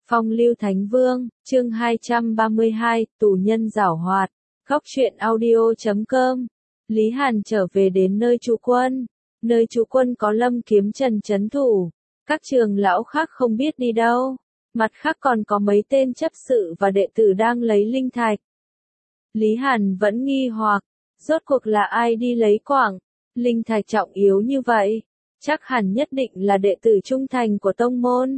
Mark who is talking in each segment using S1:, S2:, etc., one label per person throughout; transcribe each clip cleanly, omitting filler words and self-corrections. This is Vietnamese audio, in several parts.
S1: Phong lưu Thánh Vương, chương 232, tù nhân giảo hoạt. Góc truyện audio.com. Lý Hàn trở về đến nơi trú quân. Nơi trú quân có Lâm Kiếm Trần trấn thủ. Các trường lão khác không biết đi đâu. Mặt khác còn có mấy tên chấp sự và đệ tử đang lấy linh thạch. Lý Hàn vẫn nghi hoặc, rốt cuộc là ai đi lấy quặng, linh thạch trọng yếu như vậy, chắc hẳn nhất định là đệ tử trung thành của tông môn.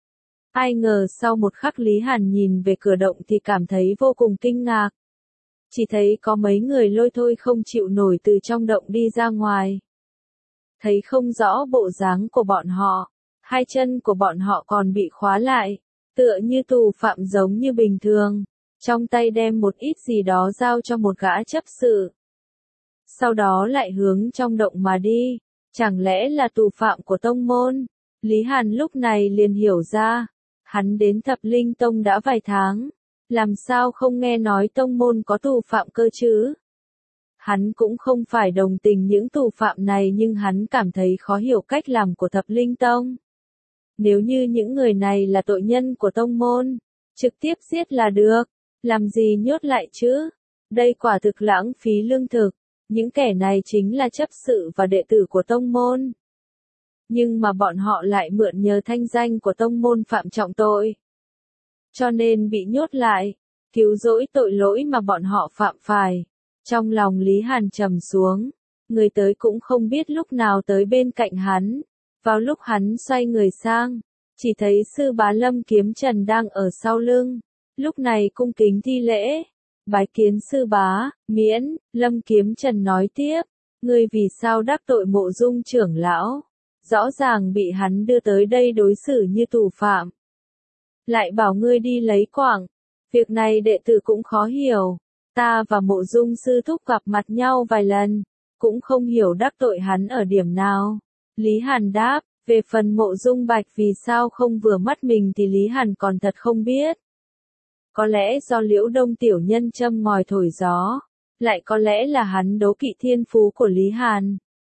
S1: Ai ngờ sau một khắc Lý Hàn nhìn về cửa động thì cảm thấy vô cùng kinh ngạc. Chỉ thấy có mấy người lôi thôi không chịu nổi từ trong động đi ra ngoài. Thấy không rõ bộ dáng của bọn họ, hai chân của bọn họ còn bị khóa lại, tựa như tù phạm giống như bình thường, trong tay đem một ít gì đó giao cho một gã chấp sự. Sau đó lại hướng trong động mà đi, chẳng lẽ là tù phạm của tông môn? Lý Hàn lúc này liền hiểu ra, hắn đến Thập Linh Tông đã vài tháng, làm sao không nghe nói tông môn có tù phạm cơ chứ? Hắn cũng không phải đồng tình những tù phạm này nhưng hắn cảm thấy khó hiểu cách làm của Thập Linh Tông. Nếu như những người này là tội nhân của tông môn, trực tiếp giết là được, làm gì nhốt lại chứ? Đây quả thực lãng phí lương thực, những kẻ này chính là chấp sự và đệ tử của tông môn. Nhưng mà bọn họ lại mượn nhờ thanh danh của tông môn phạm trọng tội. Cho nên bị nhốt lại, cứu rỗi tội lỗi mà bọn họ phạm phải. Trong lòng Lý Hàn trầm xuống, người tới cũng không biết lúc nào tới bên cạnh hắn. Vào lúc hắn xoay người sang, chỉ thấy sư bá Lâm Kiếm Trần đang ở sau lưng. Lúc này cung kính thi lễ, bái kiến sư bá, miễn. Lâm Kiếm Trần nói tiếp, ngươi vì sao đắc tội Mộ Dung trưởng lão? Rõ ràng bị hắn đưa tới đây đối xử như tù phạm. Lại bảo ngươi đi lấy quặng. Việc này đệ tử cũng khó hiểu. Ta và Mộ Dung sư thúc gặp mặt nhau vài lần, cũng không hiểu đắc tội hắn ở điểm nào. Lý Hàn đáp, về phần Mộ Dung Bạch vì sao không vừa mắt mình thì Lý Hàn còn thật không biết. Có lẽ do Liễu Đông tiểu nhân châm ngòi thổi gió, lại có lẽ là hắn đố kỵ thiên phú của Lý Hàn.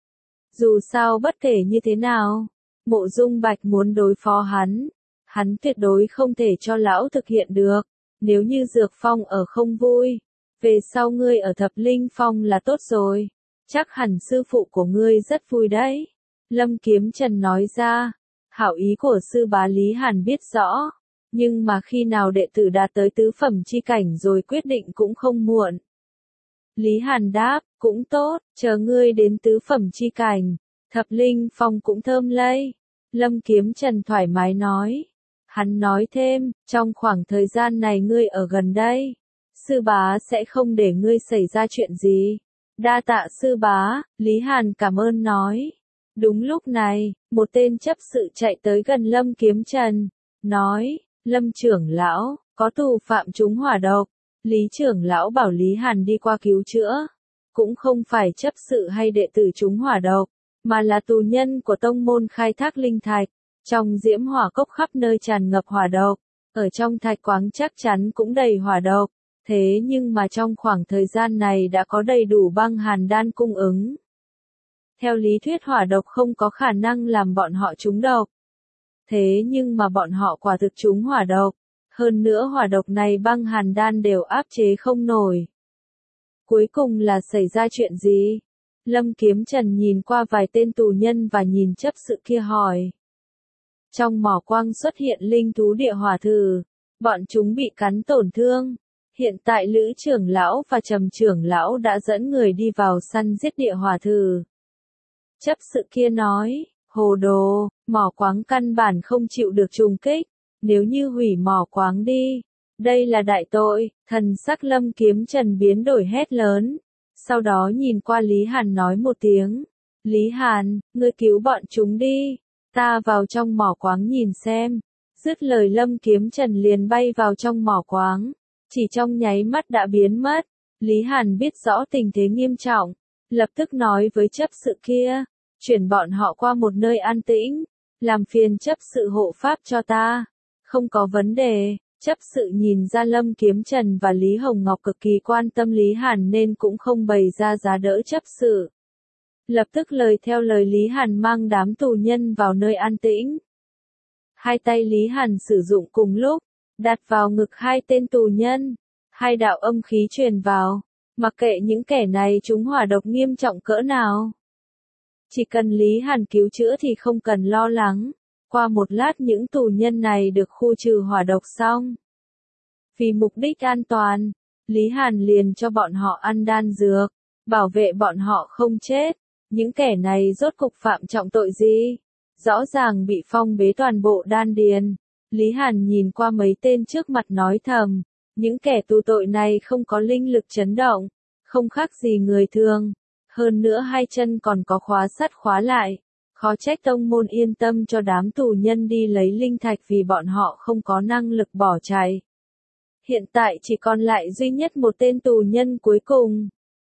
S1: Dù sao bất kể như thế nào, Mộ Dung Bạch muốn đối phó hắn tuyệt đối không thể cho lão thực hiện được. Nếu như Dược Phong ở không vui, về sau ngươi ở Thập Linh Phong là tốt rồi, chắc hẳn sư phụ của ngươi rất vui đấy. Lâm Kiếm Trần nói ra, hảo ý của sư bá Lý Hàn biết rõ, nhưng mà khi nào đệ tử đạt tới tứ phẩm chi cảnh rồi quyết định cũng không muộn. Lý Hàn đáp, cũng tốt, chờ ngươi đến tứ phẩm chi cảnh, Thập Linh Phong cũng thơm lây. Lâm Kiếm Trần thoải mái nói. Hắn nói thêm, trong khoảng thời gian này ngươi ở gần đây, sư bá sẽ không để ngươi xảy ra chuyện gì. Đa tạ sư bá, Lý Hàn cảm ơn nói. Đúng lúc này, một tên chấp sự chạy tới gần Lâm Kiếm Trần, nói, Lâm trưởng lão, có tù phạm trúng hỏa độc. Lý trưởng lão bảo Lý Hàn đi qua cứu chữa. Cũng không phải chấp sự hay đệ tử trúng hỏa độc, mà là tù nhân của tông môn khai thác linh thạch. Trong diễm hỏa cốc khắp nơi tràn ngập hỏa độc, ở trong thạch quáng chắc chắn cũng đầy hỏa độc. Thế nhưng mà trong khoảng thời gian này đã có đầy đủ băng hàn đan cung ứng. Theo lý thuyết hỏa độc không có khả năng làm bọn họ trúng độc. Thế nhưng mà bọn họ quả thực trúng hỏa độc. Hơn nữa hỏa độc này băng hàn đan đều áp chế không nổi. Cuối cùng là xảy ra chuyện gì? Lâm Kiếm Trần nhìn qua vài tên tù nhân và nhìn chấp sự kia hỏi. Trong mỏ quang xuất hiện linh thú địa hỏa thử. Bọn chúng bị cắn tổn thương. Hiện tại Lữ trưởng lão và Trầm trưởng lão đã dẫn người đi vào săn giết địa hỏa thử. Chấp sự kia nói, hồ đồ, mỏ quáng căn bản không chịu được trùng kích. Nếu như hủy mỏ quáng đi, đây là đại tội. Thần sắc Lâm Kiếm Trần biến đổi hét lớn. Sau đó nhìn qua Lý Hàn nói một tiếng. Lý Hàn, ngươi cứu bọn chúng đi. Ta vào trong mỏ quáng nhìn xem. Dứt lời Lâm Kiếm Trần liền bay vào trong mỏ quáng. Chỉ trong nháy mắt đã biến mất. Lý Hàn biết rõ tình thế nghiêm trọng. Lập tức nói với chấp sự kia. Chuyển bọn họ qua một nơi an tĩnh. Làm phiền chấp sự hộ pháp cho ta. Không có vấn đề. Chấp sự nhìn ra Lâm Kiếm Trần và Lý Hồng Ngọc cực kỳ quan tâm Lý Hàn nên cũng không bày ra giá đỡ chấp sự. Lập tức lời theo lời Lý Hàn mang đám tù nhân vào nơi an tĩnh. Hai tay Lý Hàn sử dụng cùng lúc, đặt vào ngực hai tên tù nhân. Hai đạo âm khí truyền vào, mặc kệ những kẻ này chúng hỏa độc nghiêm trọng cỡ nào. Chỉ cần Lý Hàn cứu chữa thì không cần lo lắng. Qua một lát những tù nhân này được khu trừ hỏa độc xong. Vì mục đích an toàn, Lý Hàn liền cho bọn họ ăn đan dược, bảo vệ bọn họ không chết. Những kẻ này rốt cục phạm trọng tội gì? Rõ ràng bị phong bế toàn bộ đan điền. Lý Hàn nhìn qua mấy tên trước mặt nói thầm, những kẻ tù tội này không có linh lực chấn động, không khác gì người thường. Hơn nữa hai chân còn có khóa sắt khóa lại. Khó trách tông môn yên tâm cho đám tù nhân đi lấy linh thạch vì bọn họ không có năng lực bỏ chạy. Hiện tại chỉ còn lại duy nhất một tên tù nhân cuối cùng.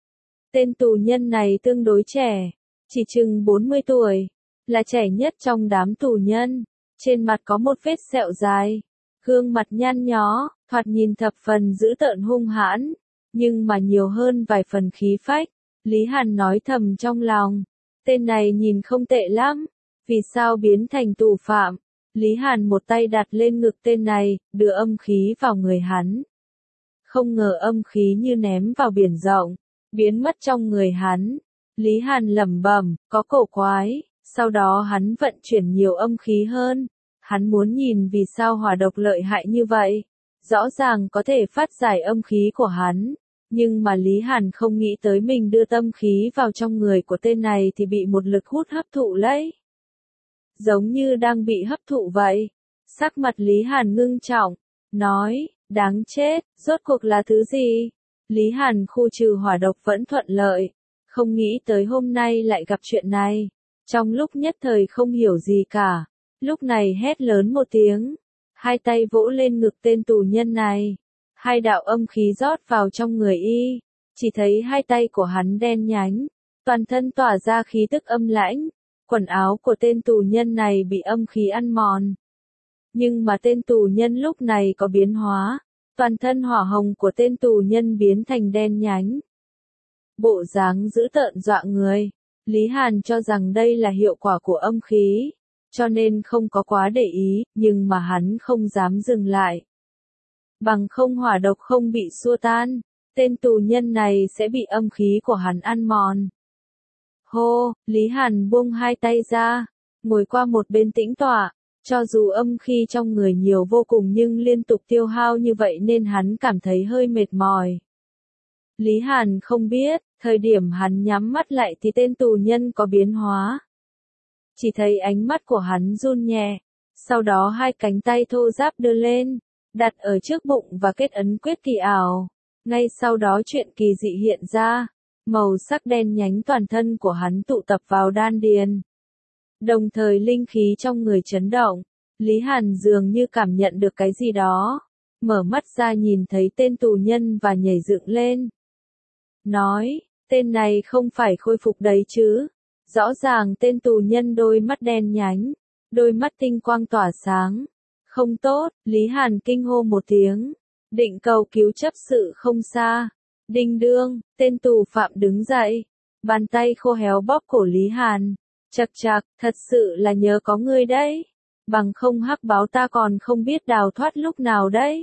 S1: Tên tù nhân này tương đối trẻ, chỉ chừng 40 tuổi, là trẻ nhất trong đám tù nhân. Trên mặt có một vết sẹo dài, gương mặt nhăn nhó, thoạt nhìn thập phần dữ tợn hung hãn, nhưng mà nhiều hơn vài phần khí phách. Lý Hàn nói thầm trong lòng, tên này nhìn không tệ lắm, vì sao biến thành tù phạm? Lý Hàn một tay đặt lên ngực tên này, đưa âm khí vào người hắn. Không ngờ âm khí như ném vào biển rộng, biến mất trong người hắn. Lý Hàn lẩm bẩm, có cổ quái, sau đó hắn vận chuyển nhiều âm khí hơn. Hắn muốn nhìn vì sao hỏa độc lợi hại như vậy. Rõ ràng có thể phát giải âm khí của hắn. Nhưng mà Lý Hàn không nghĩ tới mình đưa tâm khí vào trong người của tên này thì bị một lực hút hấp thụ lấy. Giống như đang bị hấp thụ vậy. Sắc mặt Lý Hàn ngưng trọng, nói, đáng chết, rốt cuộc là thứ gì? Lý Hàn khu trừ hỏa độc vẫn thuận lợi, không nghĩ tới hôm nay lại gặp chuyện này. Trong lúc nhất thời không hiểu gì cả, lúc này hét lớn một tiếng, hai tay vỗ lên ngực tên tù nhân này. Hai đạo âm khí rót vào trong người y, chỉ thấy hai tay của hắn đen nhánh, toàn thân tỏa ra khí tức âm lãnh, quần áo của tên tù nhân này bị âm khí ăn mòn. Nhưng mà tên tù nhân lúc này có biến hóa, toàn thân hỏa hồng của tên tù nhân biến thành đen nhánh. Bộ dáng dữ tợn dọa người, Lý Hàn cho rằng đây là hiệu quả của âm khí, cho nên không có quá để ý, nhưng mà hắn không dám dừng lại. Bằng không hỏa độc không bị xua tan, tên tù nhân này sẽ bị âm khí của hắn ăn mòn. Hô, Lý Hàn buông hai tay ra, ngồi qua một bên tĩnh tọa, cho dù âm khí trong người nhiều vô cùng nhưng liên tục tiêu hao như vậy nên hắn cảm thấy hơi mệt mỏi. Lý Hàn không biết, thời điểm hắn nhắm mắt lại thì tên tù nhân có biến hóa. Chỉ thấy ánh mắt của hắn run nhẹ, sau đó hai cánh tay thô ráp đưa lên, đặt ở trước bụng và kết ấn quyết kỳ ảo. Ngay sau đó chuyện kỳ dị hiện ra, màu sắc đen nhánh toàn thân của hắn tụ tập vào đan điền. Đồng thời linh khí trong người chấn động, Lý Hàn dường như cảm nhận được cái gì đó, mở mắt ra nhìn thấy tên tù nhân và nhảy dựng lên. Nói, tên này không phải khôi phục đấy chứ? Rõ ràng tên tù nhân đôi mắt đen nhánh, đôi mắt tinh quang tỏa sáng. Không tốt, Lý Hàn kinh hô một tiếng, định cầu cứu chấp sự không xa. Đinh đương, tên tù phạm đứng dậy, bàn tay khô héo bóp cổ Lý Hàn. Chậc chậc, thật sự là nhớ có ngươi đấy. Bằng không hắc báo ta còn không biết đào thoát lúc nào đấy.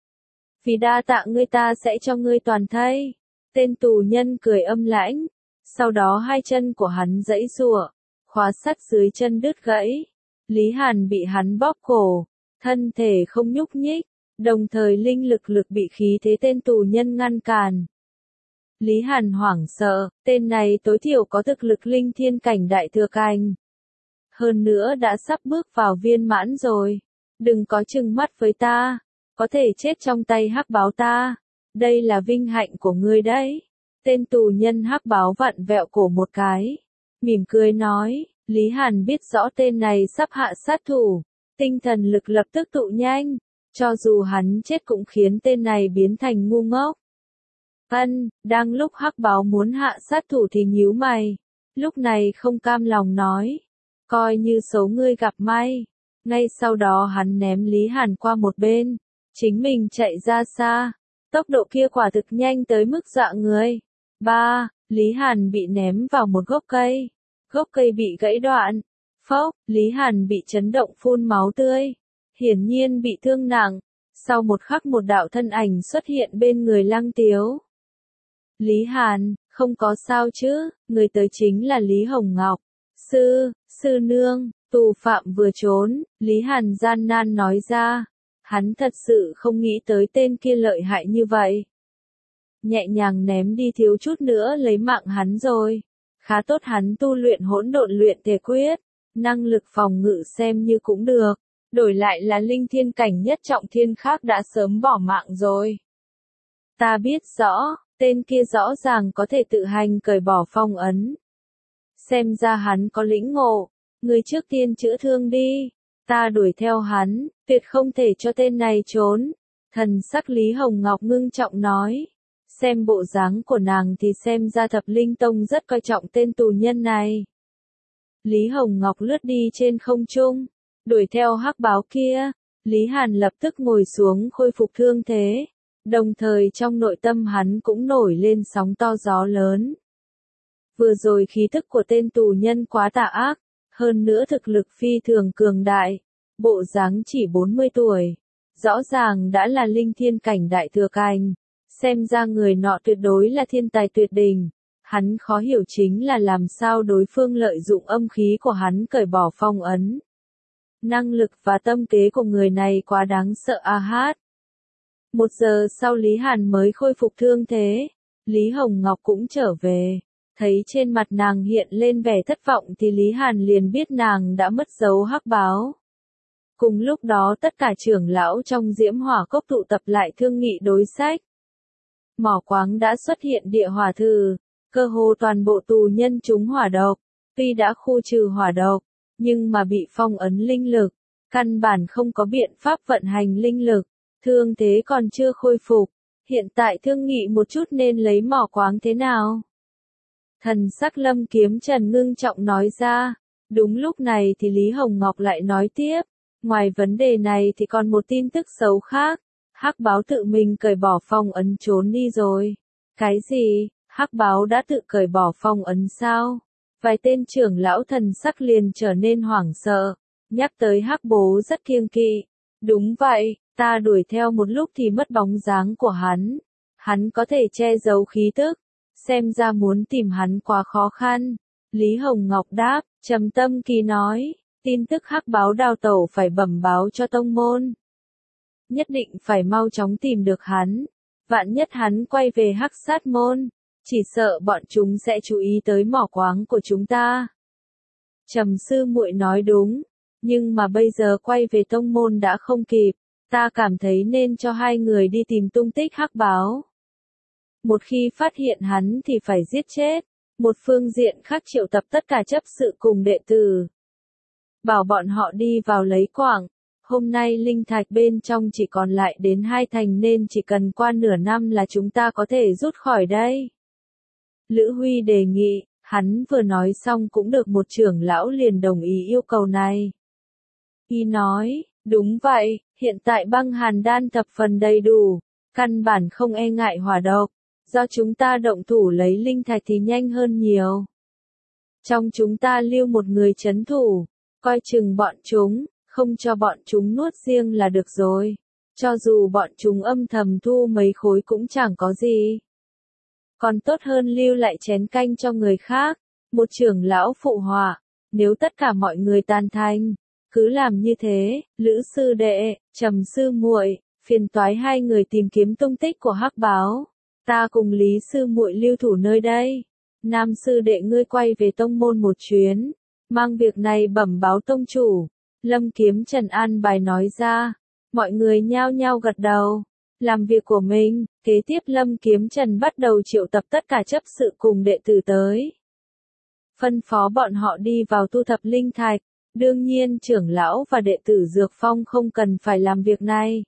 S1: Vì đa tạ ngươi ta sẽ cho ngươi toàn thây. Tên tù nhân cười âm lãnh, sau đó hai chân của hắn giãy giụa, khóa sắt dưới chân đứt gãy. Lý Hàn bị hắn bóp cổ, thân thể không nhúc nhích, đồng thời linh lực bị khí thế tên tù nhân ngăn cản. Lý Hàn hoảng sợ, tên này tối thiểu có thực lực linh thiên cảnh đại thừa cảnh. Hơn nữa đã sắp bước vào viên mãn rồi. Đừng có trừng mắt với ta, có thể chết trong tay hắc báo ta. Đây là vinh hạnh của ngươi đấy. Tên tù nhân hắc báo vặn vẹo cổ một cái, mỉm cười nói, Lý Hàn biết rõ tên này sắp hạ sát thủ, tinh thần lực lập tức tụ nhanh, cho dù hắn chết cũng khiến tên này biến thành ngu ngốc. Đang lúc hắc báo muốn hạ sát thủ thì nhíu mày, lúc này không cam lòng nói, coi như số ngươi gặp may. Ngay sau đó hắn ném Lý Hàn qua một bên, chính mình chạy ra xa, tốc độ kia quả thực nhanh tới mức dọa người. Lý Hàn bị ném vào một gốc cây bị gãy đoạn, Phốc, Lý Hàn bị chấn động phun máu tươi. Hiển nhiên bị thương nặng. Sau một khắc một đạo thân ảnh xuất hiện bên người Lăng Tiếu. Lý Hàn, không có sao chứ, người tới chính là Lý Hồng Ngọc. Sư nương, tù phạm vừa trốn, Lý Hàn gian nan nói ra. Hắn thật sự không nghĩ tới tên kia lợi hại như vậy. Nhẹ nhàng ném đi thiếu chút nữa lấy mạng hắn rồi. Khá tốt hắn tu luyện hỗn độn luyện thể quyết, năng lực phòng ngự xem như cũng được. Đổi lại là linh thiên cảnh nhất trọng thiên khác đã sớm bỏ mạng rồi. Ta biết rõ, tên kia rõ ràng có thể tự hành cởi bỏ phong ấn. Xem ra hắn có lĩnh ngộ, người trước tiên chữa thương đi. Ta đuổi theo hắn, tuyệt không thể cho tên này trốn. Thần sắc Lý Hồng Ngọc ngưng trọng nói. Xem bộ dáng của nàng thì xem ra Thập Linh Tông rất coi trọng tên tù nhân này. Lý Hồng Ngọc lướt đi trên không trung, đuổi theo hắc báo kia. Lý Hàn lập tức ngồi xuống khôi phục thương thế. Đồng thời trong nội tâm hắn cũng nổi lên sóng to gió lớn. Vừa rồi khí thức của tên tù nhân quá tà ác, hơn nữa thực lực phi thường cường đại, bộ dáng chỉ 40 tuổi, rõ ràng đã là linh thiên cảnh đại thừa cảnh, xem ra người nọ tuyệt đối là thiên tài tuyệt đỉnh. Hắn khó hiểu chính là làm sao đối phương lợi dụng âm khí của hắn cởi bỏ phong ấn. Năng lực và tâm kế của người này quá đáng sợ a hát. 1 giờ sau Lý Hàn mới khôi phục thương thế, Lý Hồng Ngọc cũng trở về. Thấy trên mặt nàng hiện lên vẻ thất vọng thì Lý Hàn liền biết nàng đã mất dấu hắc báo. Cùng lúc đó tất cả trưởng lão trong Diễm Hỏa Cốc tụ tập lại thương nghị đối sách. Mỏ quáng đã xuất hiện địa hỏa thử, cơ hồ toàn bộ tù nhân trúng hỏa độc, tuy đã khu trừ hỏa độc, nhưng mà bị phong ấn linh lực, căn bản không có biện pháp vận hành linh lực, thương thế còn chưa khôi phục, hiện tại thương nghị một chút nên lấy mỏ quáng thế nào. Thần sắc Lâm Kiếm Trần ngưng trọng nói ra. Đúng lúc này thì Lý Hồng Ngọc lại nói tiếp. Ngoài vấn đề này thì còn một tin tức xấu khác. Hắc báo tự mình cởi bỏ phong ấn trốn đi rồi. Cái gì? Hắc báo đã tự cởi bỏ phong ấn sao? Vài tên trưởng lão thần sắc liền trở nên hoảng sợ. Nhắc tới Hắc bố rất kiêng kỵ. Đúng vậy, ta đuổi theo một lúc thì mất bóng dáng của hắn. Hắn có thể che giấu khí tức. Xem ra muốn tìm hắn quá khó khăn. Lý Hồng Ngọc đáp, trầm tâm kỳ nói, tin tức hắc báo đào tẩu phải bẩm báo cho tông môn. Nhất định phải mau chóng tìm được hắn. Vạn nhất hắn quay về hắc sát môn, chỉ sợ bọn chúng sẽ chú ý tới mỏ quáng của chúng ta. Trầm sư muội nói đúng, nhưng mà bây giờ quay về tông môn đã không kịp, ta cảm thấy nên cho hai người đi tìm tung tích hắc báo. Một khi phát hiện hắn thì phải giết chết. Một phương diện khác triệu tập tất cả chấp sự cùng đệ tử. Bảo bọn họ đi vào lấy quảng. Hôm nay linh thạch bên trong chỉ còn lại đến 2 thành nên chỉ cần qua nửa năm là chúng ta có thể rút khỏi đây. Lữ Huy đề nghị, hắn vừa nói xong cũng được một trưởng lão liền đồng ý yêu cầu này. Y nói, đúng vậy, hiện tại băng hàn đan thập phần đầy đủ, căn bản không e ngại hỏa độc. Do chúng ta động thủ lấy linh thạch thì nhanh hơn nhiều. Trong chúng ta lưu một người trấn thủ, coi chừng bọn chúng, không cho bọn chúng nuốt riêng là được rồi. Cho dù bọn chúng âm thầm thu mấy khối cũng chẳng có gì. Còn tốt hơn lưu lại chén canh cho người khác. Một trưởng lão phụ họa, nếu tất cả mọi người tán thành, cứ làm như thế. Lữ sư đệ, Trầm sư muội, phiền toái hai người tìm kiếm tung tích của hắc báo. Ta cùng Lý sư muội lưu thủ nơi đây. Nam sư đệ ngươi quay về tông môn một chuyến, mang việc này bẩm báo tông chủ. Lâm Kiếm Trần an bài nói ra. Mọi người nhao nhao gật đầu, làm việc của mình. Kế tiếp Lâm Kiếm Trần bắt đầu triệu tập tất cả chấp sự cùng đệ tử tới. Phân phó bọn họ đi vào thu thập linh thạch. Đương nhiên trưởng lão và đệ tử Dược Phong không cần phải làm việc này.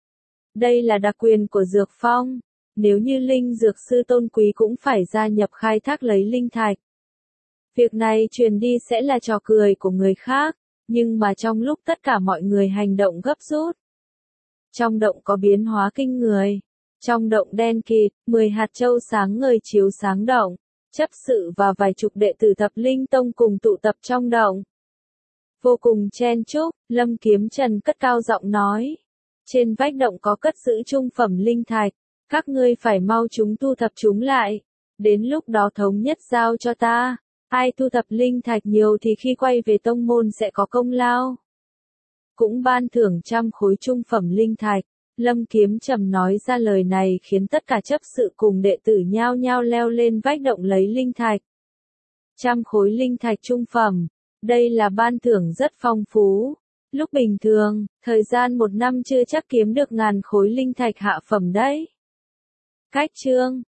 S1: Đây là đặc quyền của Dược Phong. Nếu như linh dược sư tôn quý cũng phải gia nhập khai thác lấy linh thạch. Việc này truyền đi sẽ là trò cười của người khác, nhưng mà trong lúc tất cả mọi người hành động gấp rút. Trong động có biến hóa kinh người. Trong động đen kịt, 10 hạt châu sáng ngời chiếu sáng động. Chấp sự và vài chục đệ tử Thập Linh Tông cùng tụ tập trong động. Vô cùng chen chúc, Lâm Kiếm Trần cất cao giọng nói. Trên vách động có cất giữ trung phẩm linh thạch, các ngươi phải mau chúng thu thập chúng lại. Đến lúc đó thống nhất giao cho ta, ai thu thập linh thạch nhiều thì khi quay về tông môn sẽ có công lao. Cũng ban thưởng 100 khối trung phẩm linh thạch. Lâm Kiếm Trầm nói ra lời này khiến tất cả chấp sự cùng đệ tử nhao nhao leo lên vách động lấy linh thạch. 100 khối linh thạch trung phẩm, đây là ban thưởng rất phong phú. Lúc bình thường, thời gian 1 năm chưa chắc kiếm được 1000 khối linh thạch hạ phẩm đấy. Cách chương